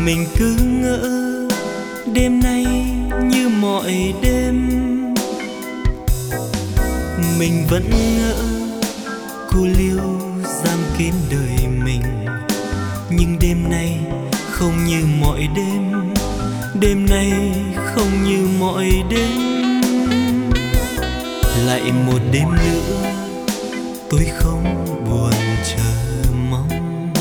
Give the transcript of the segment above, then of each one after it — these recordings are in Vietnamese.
Mình cứ ngỡ đêm nay như mọi đêm, mình vẫn ngỡ cô liêu giam kín đời mình. Nhưng đêm nay không như mọi đêm, đêm nay không như mọi đêm. Lại một đêm nữa tôi không buồn chờ mong,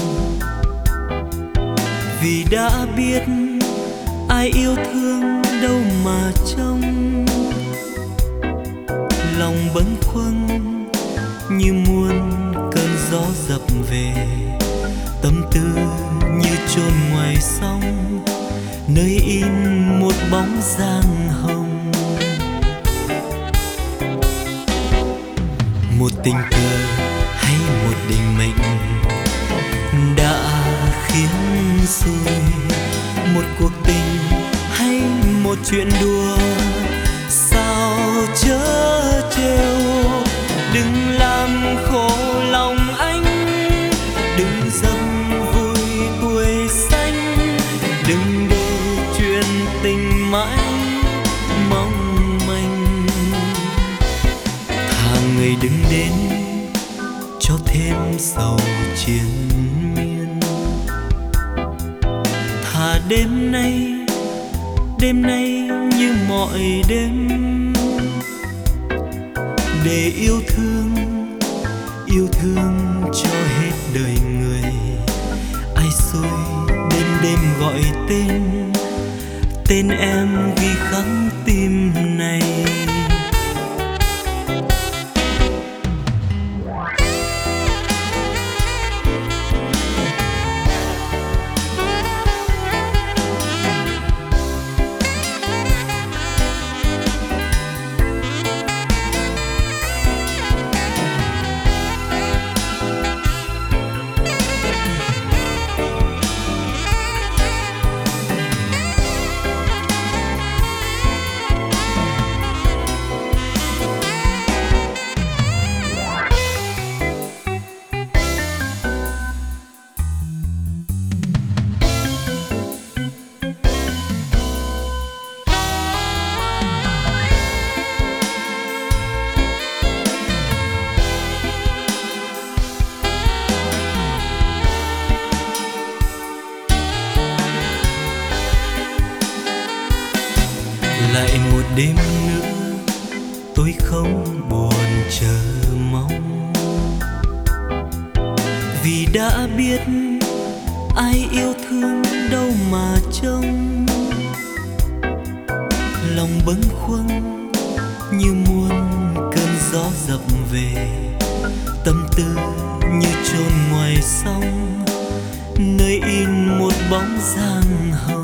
vì đã biết ai yêu thương đâu mà trông. Lòng bâng khuâng như muôn cơn gió dập về, tâm tư như chôn ngoài sông, nơi in một bóng dáng hồng. Một tình cờ hay một định mệnh đã khiến rồi, một cuộc tình hay một chuyện đùa sao chớ trêu. Đừng làm khổ lòng anh, đừng dâm vui tuổi xanh, đừng để chuyện tình mãi mong manh. Thà người đứng đến cho thêm sầu triền miên, thà đêm nay như mọi đêm, để yêu thương cho hết đời người. Ai xui đêm đêm gọi tên em ghi khắc tim này. Lại một đêm nữa tôi không buồn chờ mong, vì đã biết ai yêu thương đâu mà trông. Lòng bâng khuâng như muôn cơn gió dập về, tâm tư như chôn ngoài sông, nơi in một bóng dáng hồng.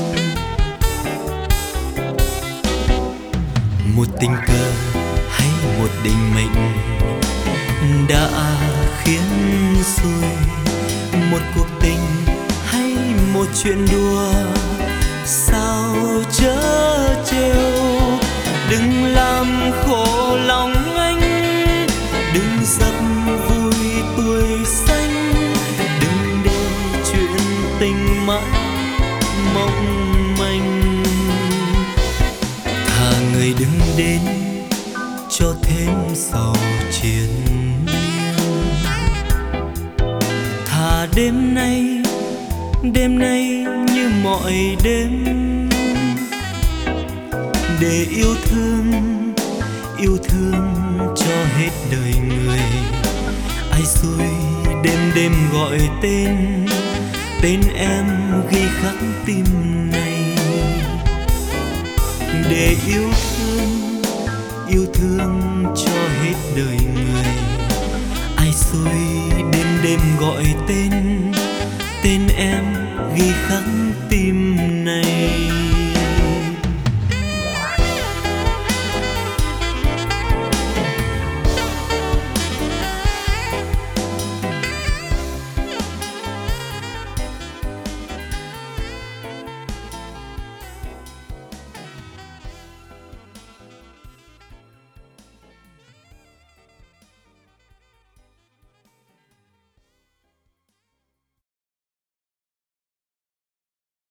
Một tình cờ hay một định mệnh đã khiến rồi, một cuộc tình hay một chuyện đùa sao chớ trêu. Đừng làm khổ lòng anh, đừng dập vui tuổi xanh, đừng để chuyện tình mãi mong manh. Thà người đứng đến cho thêm sầu triền miên, thà đêm nay như mọi đêm, để yêu thương cho hết đời người. Ai xui đêm gọi tên em ghi khắc tim này, để yêu thương cho hết đời người. Ai xui đêm gọi tên em ghi khắc tim